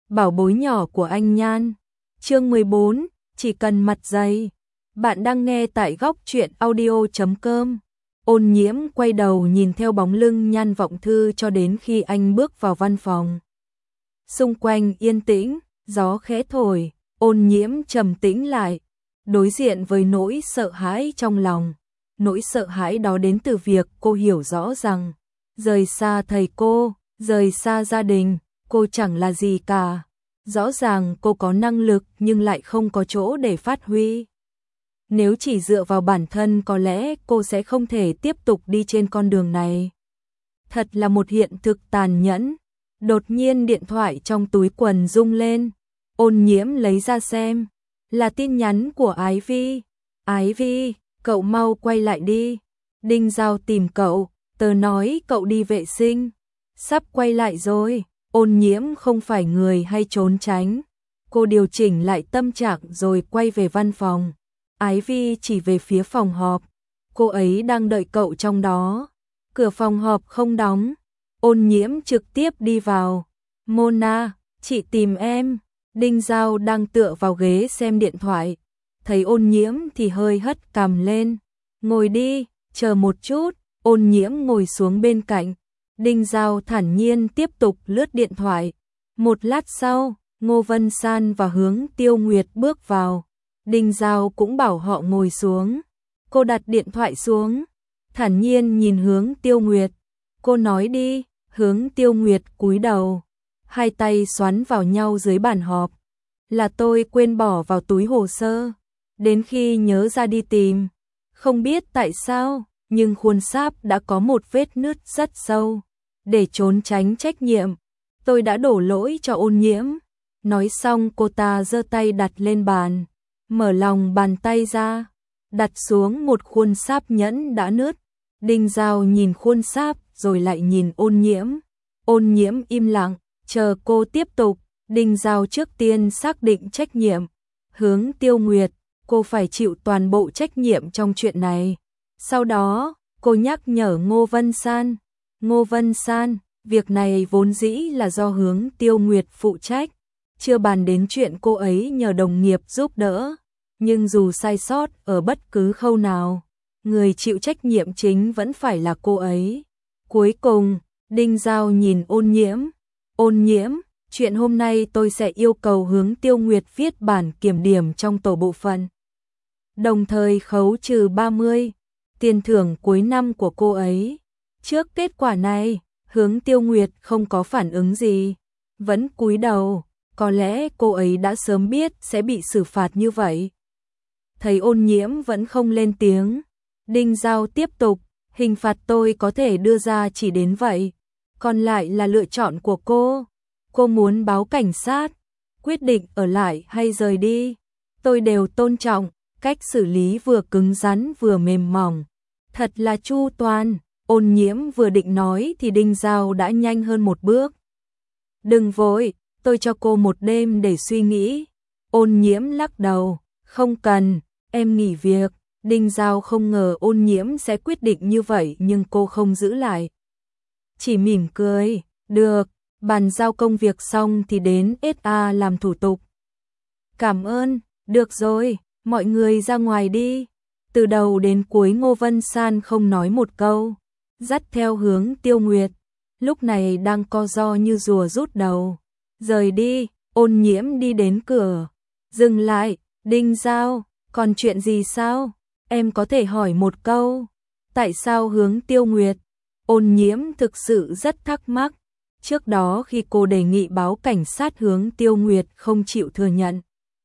bảo bối nhỏ của anh Nhan. Chương 14, chỉ cần mặt dày. Bạn đang nghe tại góc truyện audio.com. Ôn Nhiễm quay đầu nhìn theo bóng lưng Nhan Vọng Thư cho đến khi anh bước vào văn phòng. Xung quanh yên tĩnh, gió khẽ thổi, Ôn Nhiễm trầm tĩnh lại, đối diện với nỗi sợ hãi trong lòng. Nỗi sợ hãi đó đến từ việc cô hiểu rõ rằng, rời xa thầy cô, rời xa gia đình, cô chẳng là gì cả. Rõ ràng cô có năng lực nhưng lại không có chỗ để phát huy. Nếu chỉ dựa vào bản thân có lẽ cô sẽ không thể tiếp tục đi trên con đường này. Thật là một hiện thực tàn nhẫn. Đột nhiên điện thoại trong túi quần rung lên. Ôn Nhiễm lấy ra xem. Là tin nhắn của Ái Vi. Ái Vi, cậu mau quay lại đi. Đinh Giao tìm cậu, tớ nói cậu đi vệ sinh. Sắp quay lại rồi. Ôn Nhiễm không phải người hay trốn tránh. Cô điều chỉnh lại tâm trạng rồi quay về văn phòng. Ái Vi chỉ về phía phòng họp. Cô ấy đang đợi cậu trong đó. Cửa phòng họp không đóng. Ôn Nhiễm trực tiếp đi vào. Mona, chị tìm em. Đinh Giao đang tựa vào ghế xem điện thoại. Thấy Ôn Nhiễm thì hơi hất cằm lên. Ngồi đi, chờ một chút. Ôn Nhiễm ngồi xuống bên cạnh. Đinh Giao thản nhiên tiếp tục lướt điện thoại. Một lát sau, Ngô Vân San và Hướng Tiêu Nguyệt bước vào. Đinh Giao cũng bảo họ ngồi xuống. Cô đặt điện thoại xuống, thản nhiên nhìn Hướng Tiêu Nguyệt. Cô nói đi. Hướng Tiêu Nguyệt cúi đầu, hai tay xoắn vào nhau dưới bàn họp. Là tôi quên bỏ vào túi hồ sơ, đến khi nhớ ra đi tìm. Không biết tại sao, nhưng khuôn sáp đã có một vết nứt rất sâu. Để trốn tránh trách nhiệm, tôi đã đổ lỗi cho Ôn Nhiễm. Nói xong cô ta giơ tay đặt lên bàn, mở lòng bàn tay ra, đặt xuống một khuôn sáp nhẫn đã nứt. Đinh Giao nhìn khuôn sáp rồi lại nhìn Ôn Nhiễm. Ôn Nhiễm im lặng, chờ cô tiếp tục. Đinh Giao trước tiên xác định trách nhiệm. Hướng Tiêu Nguyệt, cô phải chịu toàn bộ trách nhiệm trong chuyện này. Sau đó, cô nhắc nhở Ngô Vân San. Ngô Vân San, việc này vốn dĩ là do Hướng Tiêu Nguyệt phụ trách. Chưa bàn đến chuyện cô ấy nhờ đồng nghiệp giúp đỡ. Nhưng dù sai sót ở bất cứ khâu nào, người chịu trách nhiệm chính vẫn phải là cô ấy. Cuối cùng, Đinh Giao nhìn Ôn Nhiễm. Ôn Nhiễm, chuyện hôm nay tôi sẽ yêu cầu Hướng Tiêu Nguyệt viết bản kiểm điểm trong tổ bộ phận. Đồng thời khấu trừ 30, tiền thưởng cuối năm của cô ấy. Trước kết quả này, Hướng Tiêu Nguyệt không có phản ứng gì, vẫn cúi đầu. Có lẽ cô ấy đã sớm biết sẽ bị xử phạt như vậy. Thấy Ôn Nhiễm vẫn không lên tiếng, Đinh Giao tiếp tục. Hình phạt tôi có thể đưa ra chỉ đến vậy, còn lại là lựa chọn của cô. Cô muốn báo cảnh sát, quyết định ở lại hay rời đi, tôi đều tôn trọng. Cách xử lý vừa cứng rắn vừa mềm mỏng, thật là chu toàn. Ôn Nhiễm vừa định nói thì Đinh Giao đã nhanh hơn một bước. Đừng vội, tôi cho cô một đêm để suy nghĩ. Ôn Nhiễm lắc đầu, không cần, em nghỉ việc. Đinh Giao không ngờ Ôn Nhiễm sẽ quyết định như vậy nhưng cô không giữ lại. Chỉ mỉm cười, được, bàn giao công việc xong thì đến SA làm thủ tục. Cảm ơn, được rồi, mọi người ra ngoài đi. Từ đầu đến cuối Ngô Vân San không nói một câu, dắt theo Hướng Tiêu Nguyệt. Lúc này đang co ro như rùa rút đầu. Rời đi, Ôn Nhiễm đi đến cửa. Dừng lại, Đinh Giao, còn chuyện gì sao? Em có thể hỏi một câu, tại sao Hướng Tiêu Nguyệt? Ôn Nhiễm thực sự rất thắc mắc. Trước đó khi cô đề nghị báo cảnh sát Hướng Tiêu Nguyệt không chịu thừa nhận.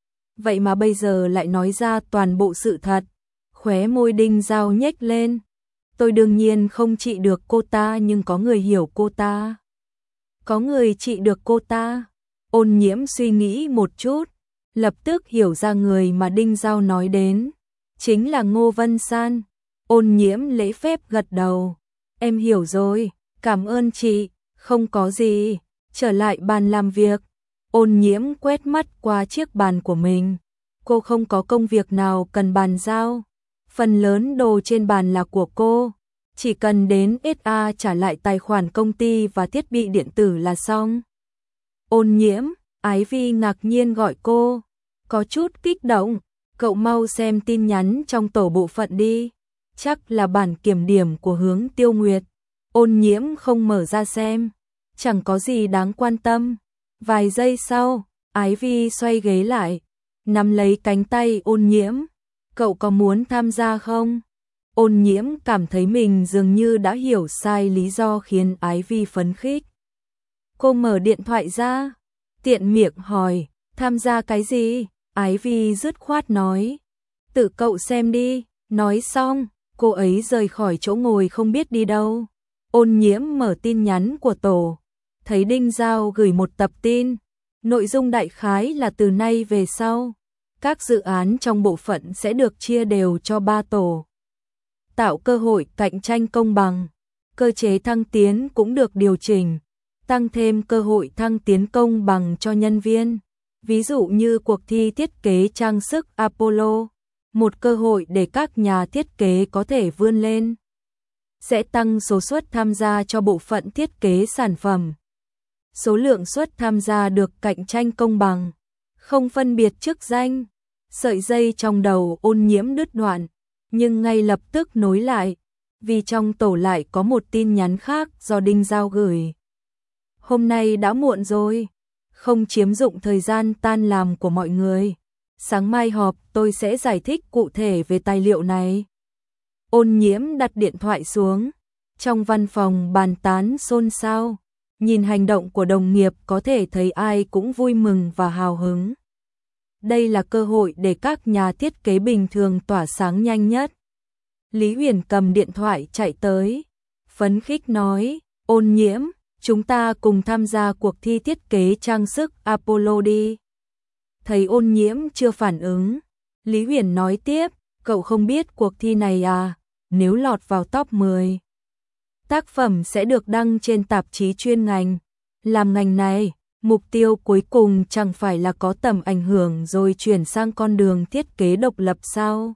Vậy mà bây giờ lại nói ra toàn bộ sự thật. Khóe môi Đinh Giao nhếch lên. Tôi đương nhiên không trị được cô ta nhưng có người hiểu cô ta. Có người trị được cô ta. Ôn Nhiễm suy nghĩ một chút, lập tức hiểu ra người mà Đinh Giao nói đến. Chính là Ngô Vân San. Ôn Nhiễm lễ phép gật đầu. Em hiểu rồi, cảm ơn chị, không có gì. Trở lại bàn làm việc. Ôn Nhiễm quét mắt qua chiếc bàn của mình. Cô không có công việc nào cần bàn giao. Phần lớn đồ trên bàn là của cô. Chỉ cần đến SA trả lại tài khoản công ty và thiết bị điện tử là xong. Ôn Nhiễm, Ái Vi ngạc nhiên gọi cô, có chút kích động, cậu mau xem tin nhắn trong tổ bộ phận đi, chắc là bản kiểm điểm của Hướng Tiêu Nguyệt. Ôn Nhiễm không mở ra xem, chẳng có gì đáng quan tâm. Vài giây sau, Ái Vi xoay ghế lại, nắm lấy cánh tay Ôn Nhiễm, cậu có muốn tham gia không? Ôn Nhiễm cảm thấy mình dường như đã hiểu sai lý do khiến Ái Vi phấn khích. Cô mở điện thoại ra, tiện miệng hỏi, tham gia cái gì? Ái Vi dứt khoát nói, tự cậu xem đi. Nói xong, cô ấy rời khỏi chỗ ngồi không biết đi đâu. Ôn Nhiễm mở tin nhắn của tổ, thấy Đinh Giao gửi một tập tin, nội dung đại khái là từ nay về sau, các dự án trong bộ phận sẽ được chia đều cho 3 tổ. Tạo cơ hội cạnh tranh công bằng, cơ chế thăng tiến cũng được điều chỉnh, tăng thêm cơ hội thăng tiến công bằng cho nhân viên. Ví dụ như cuộc thi thiết kế trang sức Apollo, một cơ hội để các nhà thiết kế có thể vươn lên. Sẽ tăng số suất tham gia cho bộ phận thiết kế sản phẩm. Số lượng suất tham gia được cạnh tranh công bằng, không phân biệt chức danh. Sợi dây trong đầu Ôn Nhiễm đứt đoạn, nhưng ngay lập tức nối lại, vì trong tổ lại có một tin nhắn khác do Đinh Giao gửi. Hôm nay đã muộn rồi, không chiếm dụng thời gian tan làm của mọi người. Sáng mai họp tôi sẽ giải thích cụ thể về tài liệu này. Ôn Nhiễm đặt điện thoại xuống, trong văn phòng bàn tán xôn xao. Nhìn hành động của đồng nghiệp có thể thấy ai cũng vui mừng và hào hứng. Đây là cơ hội để các nhà thiết kế bình thường tỏa sáng nhanh nhất. Lý Huyền cầm điện thoại chạy tới, phấn khích nói, Ôn Nhiễm, chúng ta cùng tham gia cuộc thi thiết kế trang sức Apollo đi. Thấy Ôn Nhiễm chưa phản ứng, Lý Huyền nói tiếp, cậu không biết cuộc thi này à, nếu lọt vào top 10. Tác phẩm sẽ được đăng trên tạp chí chuyên ngành. Làm ngành này, mục tiêu cuối cùng chẳng phải là có tầm ảnh hưởng rồi chuyển sang con đường thiết kế độc lập sao?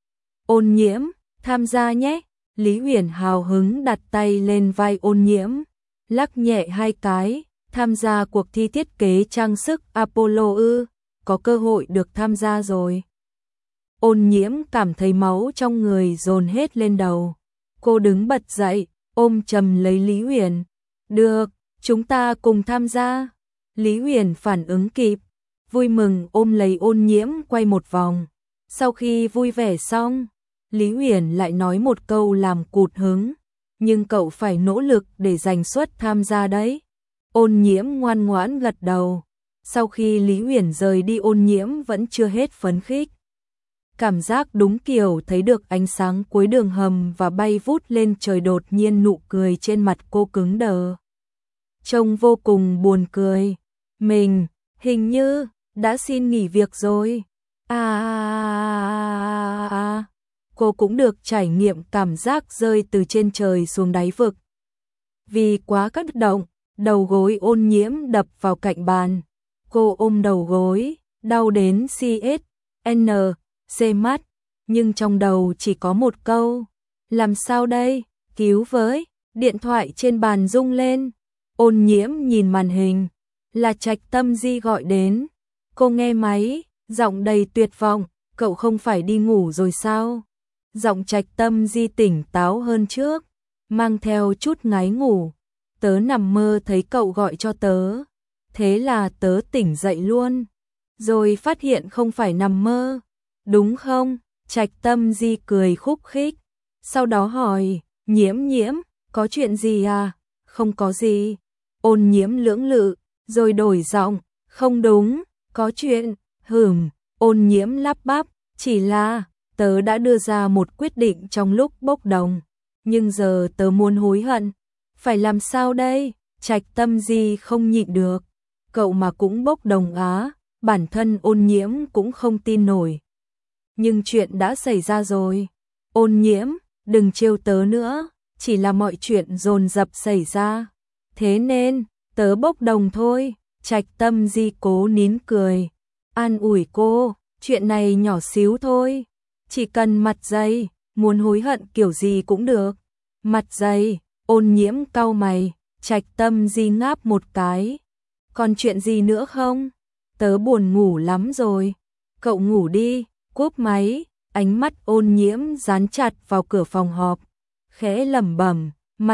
Ôn Nhiễm, tham gia nhé. Lý Huyền hào hứng đặt tay lên vai Ôn Nhiễm, lắc nhẹ 2 cái, tham gia cuộc thi thiết kế trang sức Apollo ư, có cơ hội được tham gia rồi. Ôn Nhiễm cảm thấy máu trong người dồn hết lên đầu. Cô đứng bật dậy, ôm chầm lấy Lý Huyền. Được, chúng ta cùng tham gia. Lý Huyền phản ứng kịp, vui mừng ôm lấy Ôn Nhiễm quay một vòng. Sau khi vui vẻ xong, Lý Huyền lại nói một câu làm cụt hứng. Nhưng cậu phải nỗ lực để giành suất tham gia đấy. Ôn Nhiễm ngoan ngoãn gật đầu. Sau khi Lý Huyền rời đi, Ôn Nhiễm vẫn chưa hết phấn khích. Cảm giác đúng kiểu thấy được ánh sáng cuối đường hầm và bay vút lên trời, đột nhiên nụ cười trên mặt cô cứng đờ. Trông vô cùng buồn cười. Mình, hình như, đã xin nghỉ việc rồi. Cô cũng được trải nghiệm cảm giác rơi từ trên trời xuống đáy vực. Vì quá kích động, đầu gối Ôn Nhiễm đập vào cạnh bàn. Cô ôm đầu gối, đau đến CSN, mắt, nhưng trong đầu chỉ có một câu. Làm sao đây? Cứu với! Điện thoại trên bàn rung lên. Ôn Nhiễm nhìn màn hình, là Trạch Tâm Di gọi đến. Cô nghe máy, giọng đầy tuyệt vọng, cậu không phải đi ngủ rồi sao? Giọng Trạch Tâm Di tỉnh táo hơn trước, mang theo chút ngái ngủ. Tớ nằm mơ thấy cậu gọi cho tớ, thế là tớ tỉnh dậy luôn, rồi phát hiện không phải nằm mơ, đúng không? Trạch Tâm Di cười khúc khích, sau đó hỏi, Nhiễm Nhiễm, có chuyện gì à? Không có gì. Ôn Nhiễm lưỡng lự, rồi đổi giọng, không đúng, có chuyện. Ôn Nhiễm lắp bắp, chỉ là tớ đã đưa ra một quyết định trong lúc bốc đồng, nhưng giờ tớ muốn hối hận. Phải làm sao đây? Trạch Tâm Di không nhịn được. Cậu mà cũng bốc đồng á? Bản thân Ôn Nhiễm cũng không tin nổi. Nhưng chuyện đã xảy ra rồi. Ôn Nhiễm, đừng trêu tớ nữa, chỉ là mọi chuyện dồn dập xảy ra. Thế nên, tớ bốc đồng thôi. Trạch Tâm Di cố nín cười, an ủi cô, chuyện này nhỏ xíu thôi. Chỉ cần mặt dày, muốn hối hận kiểu gì cũng được. Mặt dày. Ôn Nhiễm cau mày, Trạch Tâm Di ngáp một cái. Còn chuyện gì nữa không? tớ buồn ngủ lắm rồi. Cậu ngủ đi, cúp máy, ánh mắt Ôn Nhiễm dán chặt vào cửa phòng họp. Khẽ lẩm bẩm,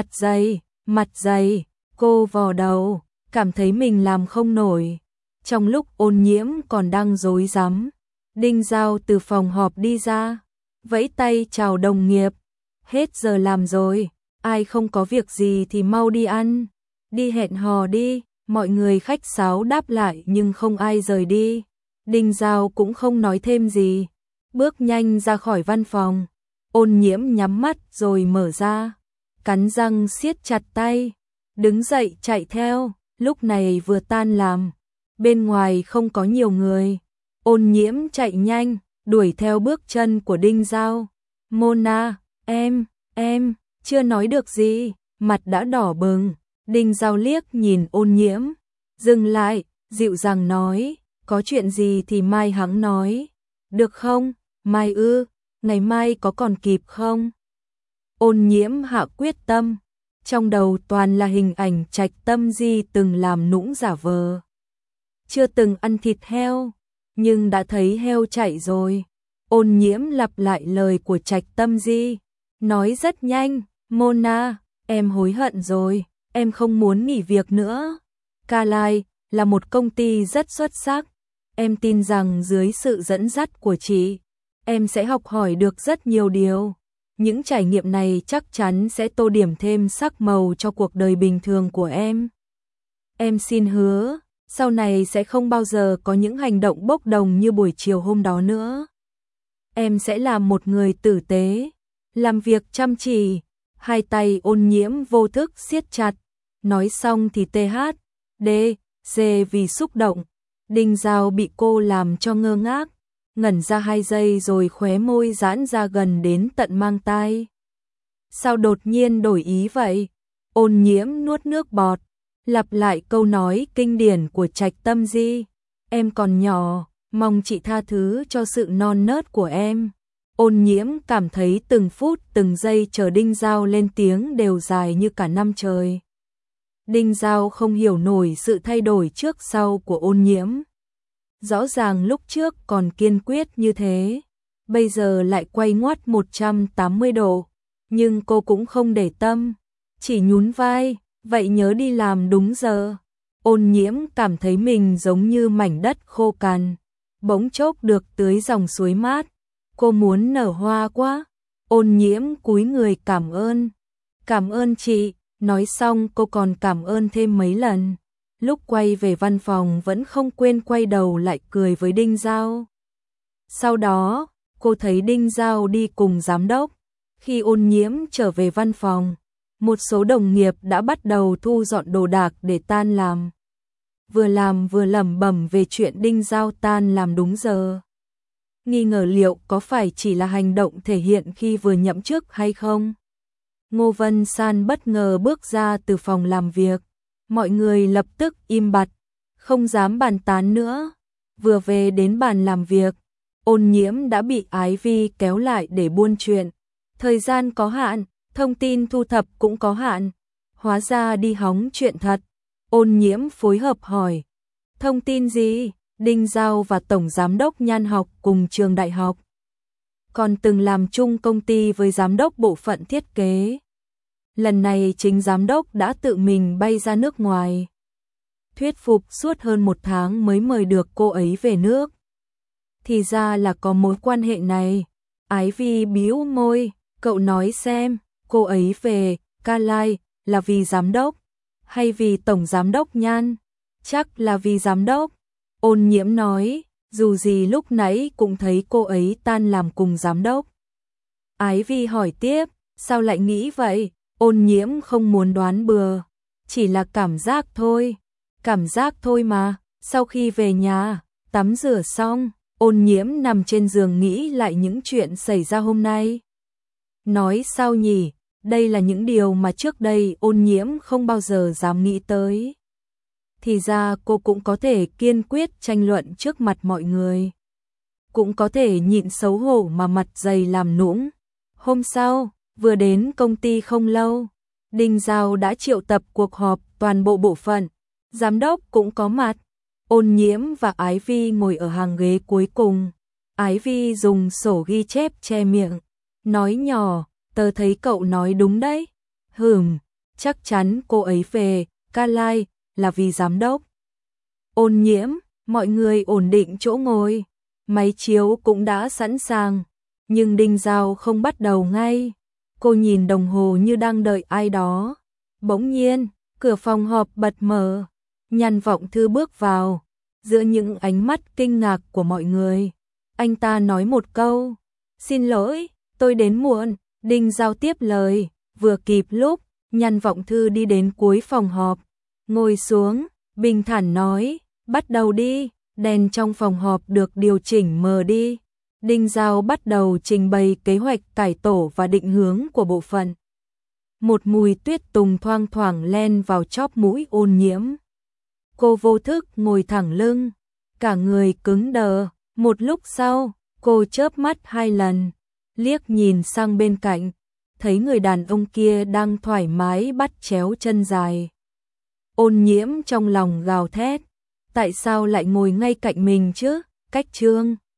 mặt dày, cô vò đầu, cảm thấy mình làm không nổi. Trong lúc Ôn Nhiễm còn đang rối rắm, Đinh Giao từ phòng họp đi ra, vẫy tay chào đồng nghiệp. Hết giờ làm rồi, ai không có việc gì thì mau đi ăn, đi hẹn hò đi. Mọi người khách sáo đáp lại nhưng không ai rời đi. Đinh Giao cũng không nói thêm gì, bước nhanh ra khỏi văn phòng. Ôn Nhiễm nhắm mắt rồi mở ra, cắn răng siết chặt tay, đứng dậy chạy theo. Lúc này vừa tan làm, bên ngoài không có nhiều người. Ôn Nhiễm chạy nhanh, đuổi theo bước chân của Đinh Giao. Mona, em, chưa nói được gì, mặt đã đỏ bừng. Đinh Giao liếc nhìn Ôn Nhiễm, dừng lại, dịu dàng nói, có chuyện gì thì mai hẵng nói, được không? Mai ư, ngày mai có còn kịp không? Ôn Nhiễm hạ quyết tâm, trong đầu toàn là hình ảnh Trạch Tâm Di từng làm nũng giả vờ. Chưa từng ăn thịt heo, nhưng đã thấy heo chạy rồi. Ôn Nhiễm lặp lại lời của Trạch Tâm Di, nói rất nhanh, Mona, em hối hận rồi, em không muốn nghỉ việc nữa. Carlyle là một công ty rất xuất sắc, em tin rằng dưới sự dẫn dắt của chị, em sẽ học hỏi được rất nhiều điều. Những trải nghiệm này chắc chắn sẽ tô điểm thêm sắc màu cho cuộc đời bình thường của em. Em xin hứa, sau này sẽ không bao giờ có những hành động bốc đồng như buổi chiều hôm đó nữa. Em sẽ là một người tử tế, làm việc chăm chỉ. Hai tay Ôn Nhiễm vô thức siết chặt, nói xong thì THD, vì xúc động. Đinh Giao bị cô làm cho ngơ ngác, ngẩn ra 2 giây rồi khóe môi giãn ra gần đến tận mang tai. Sao đột nhiên đổi ý vậy? Ôn Nhiễm nuốt nước bọt, lặp lại câu nói kinh điển của Trạch Tâm Di, em còn nhỏ, mong chị tha thứ cho sự non nớt của em. Ôn Nhiễm cảm thấy từng phút từng giây chờ Đinh Giao lên tiếng đều dài như cả năm trời. Đinh Giao không hiểu nổi sự thay đổi trước sau của Ôn Nhiễm. Rõ ràng lúc trước còn kiên quyết như thế, bây giờ lại quay ngoắt 180 độ, nhưng cô cũng không để tâm, chỉ nhún vai, vậy nhớ đi làm đúng giờ. Ôn Nhiễm cảm thấy mình giống như mảnh đất khô cằn, bỗng chốc được tưới dòng suối mát. Cô muốn nở hoa quá. Ôn Nhiễm cúi người cảm ơn chị. Nói xong cô còn cảm ơn thêm mấy lần. Lúc quay về văn phòng vẫn không quên quay đầu lại cười với Đinh Giao. Sau đó, cô thấy Đinh Giao đi cùng giám đốc. Khi Ôn Nhiễm trở về văn phòng, một số đồng nghiệp đã bắt đầu thu dọn đồ đạc để tan làm. Làm vừa lẩm bẩm về chuyện Đinh Giao tan làm đúng giờ. Nghi ngờ liệu có phải chỉ là hành động thể hiện khi vừa nhậm chức hay không. Ngô Vân San bất ngờ bước ra từ phòng làm việc. Mọi người lập tức im bặt, không dám bàn tán nữa. Vừa về đến bàn làm việc, Ôn Nhiễm đã bị Ái Vi kéo lại để buôn chuyện. Thời gian có hạn, thông tin thu thập cũng có hạn. Hóa ra đi hóng chuyện thật. Ôn Nhiễm phối hợp hỏi. Thông tin gì? Đinh Giao và Tổng Giám đốc Nhan học cùng trường đại học. Còn từng làm chung công ty với Giám đốc bộ phận thiết kế. Lần này chính Giám đốc đã tự mình bay ra nước ngoài. Thuyết phục suốt hơn 1 tháng mới mời được cô ấy về nước. Thì ra là có mối quan hệ này. Ái Vi bĩu môi, cậu nói xem, cô ấy về Carlyle là vì Giám đốc hay vì Tổng Giám đốc Nhan? Chắc là vì Giám đốc. Ôn Nhiễm nói, dù gì lúc nãy cũng thấy cô ấy tan làm cùng Giám đốc. Ái Vi hỏi tiếp, sao lại nghĩ vậy? Ôn Nhiễm không muốn đoán bừa, chỉ là cảm giác thôi mà. Sau khi về nhà, tắm rửa xong, Ôn Nhiễm nằm trên giường nghĩ lại những chuyện xảy ra hôm nay. Nói sao nhỉ, đây là những điều mà trước đây Ôn Nhiễm không bao giờ dám nghĩ tới. Thì ra cô cũng có thể kiên quyết tranh luận trước mặt mọi người. Cũng có thể nhịn xấu hổ mà mặt dày làm nũng. Hôm sau, vừa đến công ty không lâu, Đinh Giao đã triệu tập cuộc họp toàn bộ bộ phận. Giám đốc cũng có mặt. Ôn Nhiễm và Ái Vi ngồi ở hàng ghế cuối cùng. Ái Vi dùng sổ ghi chép che miệng, nói nhỏ, tớ thấy cậu nói đúng đấy. Chắc chắn cô ấy về Ca Lai là vì giám đốc. Ôn Nhiễm, mọi người ổn định chỗ ngồi. Máy chiếu cũng đã sẵn sàng, nhưng Đinh Giao không bắt đầu ngay. Cô nhìn đồng hồ như đang đợi ai đó. Bỗng nhiên, cửa phòng họp bật mở. Nhan Vọng Thư bước vào, giữa những ánh mắt kinh ngạc của mọi người. Anh ta nói một câu, xin lỗi, tôi đến muộn. Đinh Giao tiếp lời, vừa kịp lúc, Nhan Vọng Thư đi đến cuối phòng họp, ngồi xuống, bình thản nói, bắt đầu đi. Đèn trong phòng họp được điều chỉnh mờ đi. Đinh Giao bắt đầu trình bày kế hoạch cải tổ và định hướng của bộ phận. Một mùi tuyết tùng thoang thoảng len vào chóp mũi Ôn Nhiễm. Cô vô thức ngồi thẳng lưng, cả người cứng đờ. Một lúc sau, cô chớp mắt 2 lần, liếc nhìn sang bên cạnh, thấy người đàn ông kia đang thoải mái bắt chéo chân dài. Ôn Nhiễm trong lòng gào thét, tại sao lại ngồi ngay cạnh mình chứ? Cách Trương